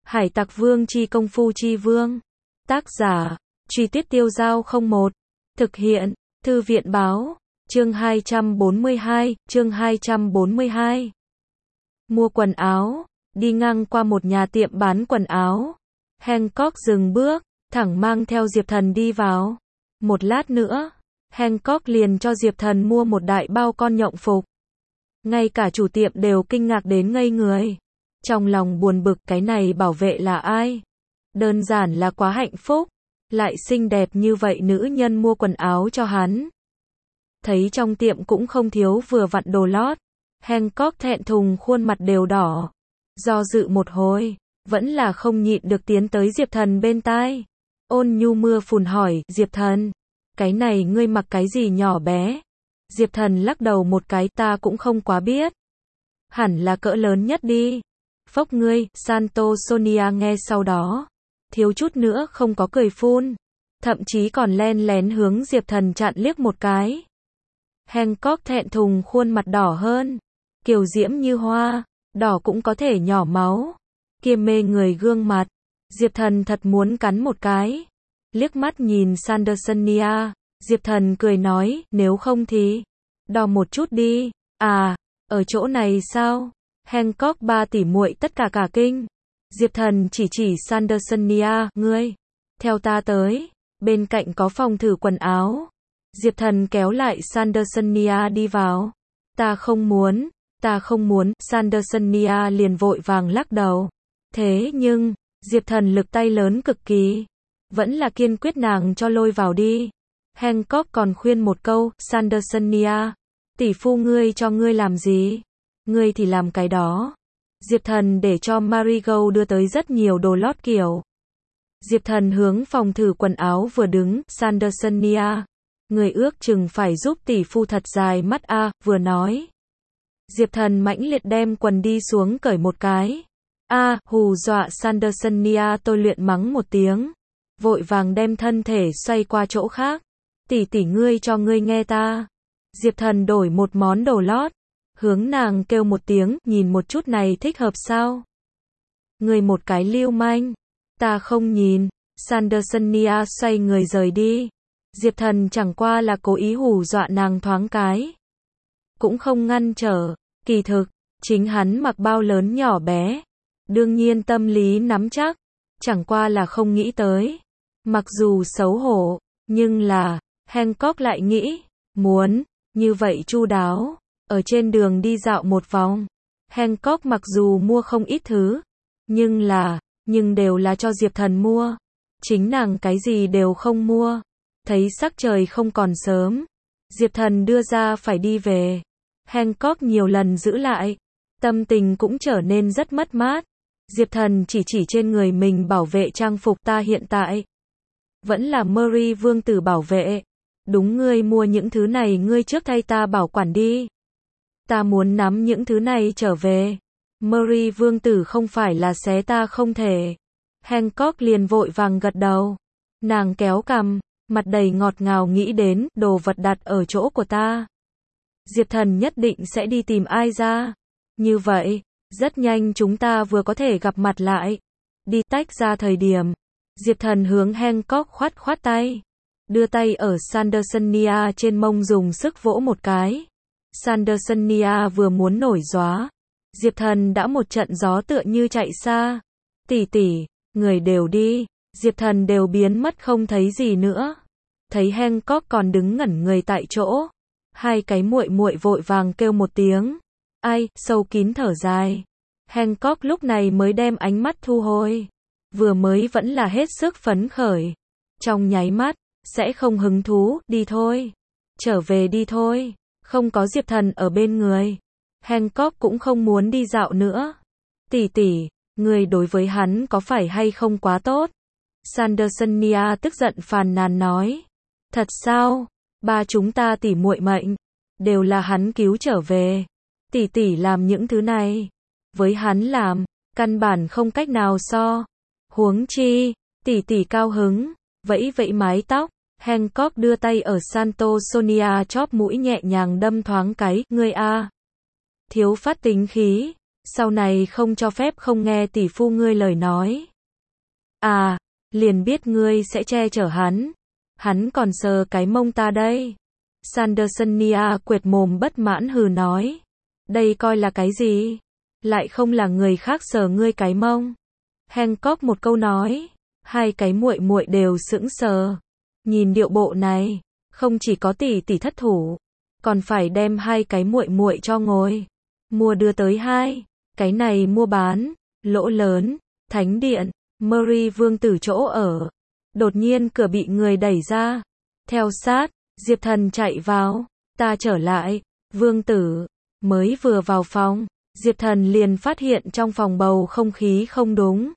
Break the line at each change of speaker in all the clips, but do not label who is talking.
Hải Tặc Vương chi công phu chi vương. Tác giả, Truy Tuyết Tiêu Dao 01. Thực hiện, Thư viện báo. Chương 242, chương 242. Mua quần áo. Đi ngang qua một nhà tiệm bán quần áo. Hancock dừng bước, thẳng mang theo Diệp Thần đi vào. Một lát nữa, Hancock liền cho Diệp Thần mua một đại bao con nhộng phục. Ngay cả chủ tiệm đều kinh ngạc đến ngây người. Trong lòng buồn bực, cái này bảo vệ là ai? Đơn giản là quá hạnh phúc. Lại xinh đẹp như vậy nữ nhân mua quần áo cho hắn. Thấy trong tiệm cũng không thiếu vừa vặn đồ lót. Hancock thẹn thùng khuôn mặt đều đỏ. Do dự một hồi, vẫn là không nhịn được tiến tới Diệp Thần bên tai. Ôn nhu mưa phùn hỏi, Diệp Thần, cái này ngươi mặc cái gì nhỏ bé? Diệp Thần lắc đầu một cái, ta cũng không quá biết. Hẳn là cỡ lớn nhất đi. Phốc ngươi, Santo Sonia nghe sau đó. Thiếu chút nữa không có cười phun. Thậm chí còn len lén hướng Diệp Thần chặn liếc một cái. Hancock thẹn thùng khuôn mặt đỏ hơn. Kiều diễm như hoa, đỏ cũng có thể nhỏ máu. Kia mê người gương mặt. Diệp Thần thật muốn cắn một cái. Liếc mắt nhìn Sandersonia, Diệp Thần cười nói, nếu không thì đo một chút đi. À, ở chỗ này sao? Hancock ba tỷ muội tất cả cả kinh. Diệp Thần chỉ Sandersonia, ngươi theo ta tới, bên cạnh có phòng thử quần áo. Diệp Thần kéo lại Sandersonia đi vào. Ta không muốn, Sandersonia liền vội vàng lắc đầu. Thế nhưng, Diệp Thần lực tay lớn cực kỳ, vẫn là kiên quyết nàng cho lôi vào đi. Hancock còn khuyên một câu, Sandersonia, tỷ phu ngươi cho ngươi làm gì? Ngươi thì làm cái đó. Diệp Thần để cho Marigold đưa tới rất nhiều đồ lót kiểu. Diệp Thần hướng phòng thử quần áo vừa đứng, Sandersonia, người ước chừng phải giúp tỷ phu thật dài mắt a, vừa nói. Diệp Thần mãnh liệt đem quần đi xuống cởi một cái. A, hù dọa Sandersonia tôi luyện mắng một tiếng. Vội vàng đem thân thể xoay qua chỗ khác. Tỷ ngươi cho ngươi nghe ta. Diệp Thần đổi một món đồ lót. Hướng nàng kêu một tiếng, nhìn một chút này thích hợp sao? Ngươi một cái lưu manh. Ta không nhìn. Sandersonia xoay người rời đi. Diệp Thần chẳng qua là cố ý hù dọa nàng thoáng cái. Cũng không ngăn trở. Kỳ thực, chính hắn mặc bao lớn nhỏ bé. Đương nhiên tâm lý nắm chắc. Chẳng qua là không nghĩ tới. Mặc dù xấu hổ, nhưng là, Hancock lại nghĩ, muốn, như vậy chu đáo. Ở trên đường đi dạo một vòng. Hancock mặc dù mua không ít thứ. Nhưng đều là cho Diệp Thần mua. Chính nàng cái gì đều không mua. Thấy sắc trời không còn sớm. Diệp Thần đưa ra phải đi về. Hancock nhiều lần giữ lại. Tâm tình cũng trở nên rất mất mát. Diệp Thần chỉ trên người mình bảo vệ trang phục ta hiện tại. Vẫn là Murray vương tử bảo vệ. Đúng, ngươi mua những thứ này ngươi trước thay ta bảo quản đi. Ta muốn nắm những thứ này trở về. Murray vương tử không phải là xé ta không thể. Hancock liền vội vàng gật đầu. Nàng kéo cằm, mặt đầy ngọt ngào nghĩ đến, đồ vật đặt ở chỗ của ta. Diệp Thần nhất định sẽ đi tìm ai ra. Như vậy, rất nhanh chúng ta vừa có thể gặp mặt lại. Đi tách ra thời điểm. Diệp Thần hướng Hancock khoát tay. Đưa tay ở Sandersonia trên mông dùng sức vỗ một cái. Sandersonia vừa muốn nổi gióa. Diệp Thần đã một trận gió tựa như chạy xa. Tỷ, người đều đi. Diệp Thần đều biến mất không thấy gì nữa. Thấy Hancock còn đứng ngẩn người tại chỗ. Hai cái muội vội vàng kêu một tiếng. Ai, sâu kín thở dài. Hancock lúc này mới đem ánh mắt thu hồi. Vừa mới vẫn là hết sức phấn khởi. Trong nháy mắt, sẽ không hứng thú, đi thôi. Trở về đi thôi. Không có Diệp Thần ở bên người. Hancock cũng không muốn đi dạo nữa. Tỷ, người đối với hắn có phải hay không quá tốt? Sandersonia tức giận phàn nàn nói. Thật sao? Ba chúng ta tỷ muội mệnh. Đều là hắn cứu trở về. Tỷ làm những thứ này. Với hắn làm, căn bản không cách nào so. Huống chi, tỷ cao hứng. Vẫy mái tóc. Hancock đưa tay ở Santo Sonia chóp mũi nhẹ nhàng đâm thoáng cái, ngươi a. Thiếu phát tính khí. Sau này không cho phép không nghe tỷ phu ngươi lời nói. À, liền biết ngươi sẽ che chở hắn. Hắn còn sờ cái mông ta đây. Sandersonia quệt mồm bất mãn hừ nói. Đây coi là cái gì? Lại không là người khác sờ ngươi cái mông. Hancock một câu nói. Hai cái muội muội đều sững sờ. Nhìn điệu bộ này, không chỉ có tỷ tỷ thất thủ, còn phải đem hai cái muội muội cho ngồi. Mua đưa tới hai. Cái này mua bán, lỗ lớn, thánh điện, Murray vương tử chỗ ở. Đột nhiên cửa bị người đẩy ra. Theo sát, Diệp Thần chạy vào. Ta trở lại, vương tử. Mới vừa vào phòng, Diệp Thần liền phát hiện trong phòng bầu không khí không đúng.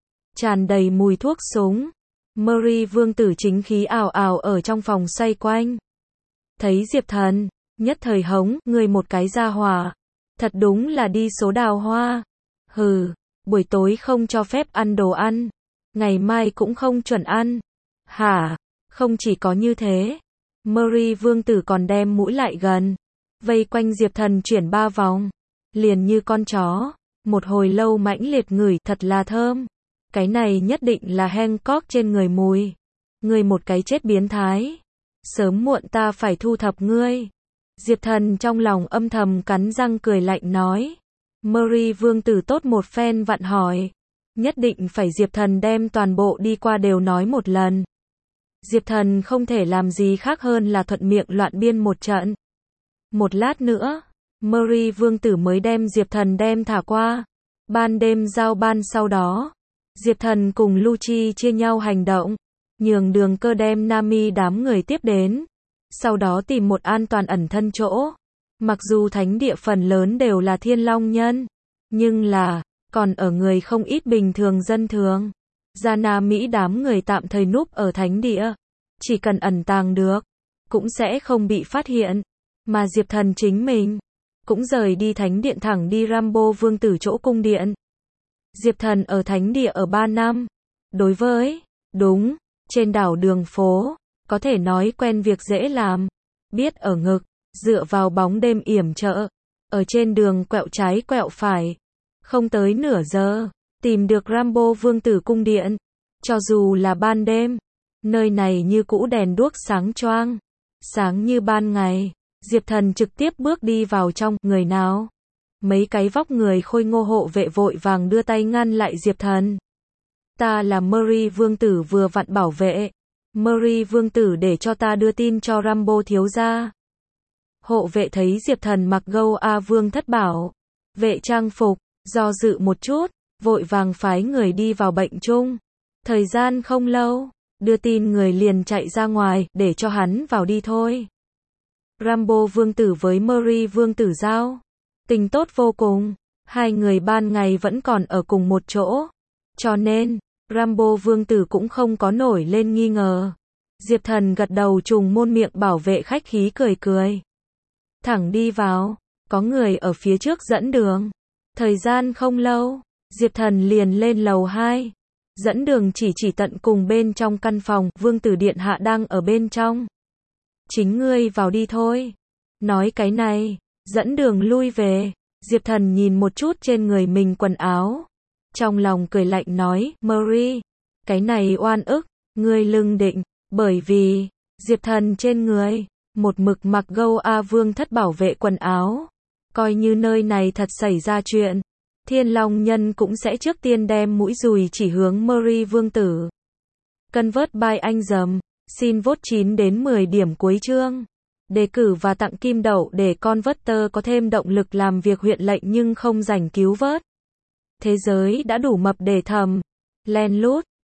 Tràn đầy mùi thuốc súng. Murray vương tử chính khí ảo ảo ở trong phòng xoay quanh. Thấy Diệp Thần, nhất thời hống, người một cái gia hỏa. Thật đúng là đi số đào hoa. Hừ, buổi tối không cho phép ăn đồ ăn. Ngày mai cũng không chuẩn ăn. Hả? Không chỉ có như thế. Murray vương tử còn đem mũi lại gần. Vây quanh Diệp Thần chuyển 3 vòng. Liền như con chó. Một hồi lâu mãnh liệt ngửi thật là thơm. Cái này nhất định là Hancock trên người mùi. Ngươi một cái chết biến thái. Sớm muộn ta phải thu thập ngươi. Diệp Thần trong lòng âm thầm cắn răng cười lạnh nói. Murray vương tử tốt một phen vặn hỏi. Nhất định phải Diệp Thần đem toàn bộ đi qua đều nói một lần. Diệp Thần không thể làm gì khác hơn là thuận miệng loạn biên một trận. Một lát nữa, Murray vương tử mới đem Diệp Thần đem thả qua. Ban đêm giao ban sau đó, Diệp Thần cùng Lucci chia nhau hành động, nhường Đường Cơ đem Nami đám người tiếp đến. Sau đó tìm một an toàn ẩn thân chỗ. Mặc dù thánh địa phần lớn đều là thiên long nhân, nhưng là, còn ở người không ít bình thường dân thường. Gia Nam Mỹ đám người tạm thời núp ở thánh địa. Chỉ cần ẩn tàng được, cũng sẽ không bị phát hiện. Mà Diệp Thần chính mình, cũng rời đi thánh điện thẳng đi Rambo vương tử chỗ cung điện. Diệp Thần ở thánh địa ở 3 năm. Đối với, đúng, trên đảo đường phố, có thể nói quen việc dễ làm. Biết ở ngực, dựa vào bóng đêm yểm trợ. Ở trên đường quẹo trái quẹo phải. Không tới nửa giờ, tìm được Rambo vương tử cung điện. Cho dù là ban đêm, nơi này như cũ đèn đuốc sáng choang. Sáng như ban ngày, Diệp Thần trực tiếp bước đi vào trong, người nào? Mấy cái vóc người khôi ngô hộ vệ vội vàng đưa tay ngăn lại Diệp Thần. Ta là Murray vương tử vừa vặn bảo vệ. Murray vương tử để cho ta đưa tin cho Rambo thiếu gia. Hộ vệ thấy Diệp Thần mặc gâu A vương thất bảo vệ trang phục, do dự một chút, vội vàng phái người đi vào bệnh chung. Thời gian không lâu, đưa tin người liền chạy ra ngoài, để cho hắn vào đi thôi. Rambo vương tử với Murray vương tử giao tình tốt vô cùng, hai người ban ngày vẫn còn ở cùng một chỗ. Cho nên, Rambo vương tử cũng không có nổi lên nghi ngờ. Diệp Thần gật đầu trùng môn miệng bảo vệ khách khí cười cười. Thẳng đi vào, có người ở phía trước dẫn đường. Thời gian không lâu, Diệp Thần liền lên lầu 2. Dẫn đường chỉ tận cùng bên trong căn phòng, vương tử điện hạ đang ở bên trong. Chính ngươi vào đi thôi. Nói cái này, dẫn đường lui về. Diệp Thần nhìn một chút trên người mình quần áo. Trong lòng cười lạnh nói, Murray, cái này oan ức, ngươi lưng định, bởi vì, Diệp Thần trên người, một mực mặc gâu A vương thất bảo vệ quần áo. Coi như nơi này thật xảy ra chuyện, Thiên Long nhân cũng sẽ trước tiên đem mũi dùi chỉ hướng Murray vương tử. Convert by anh dầm, xin vote 9 đến 10 điểm cuối chương. Đề cử và tặng kim đậu để Converter có thêm động lực làm việc huyện lệnh nhưng không rảnh cứu vớt. Thế giới đã đủ mập để thầm, len lút,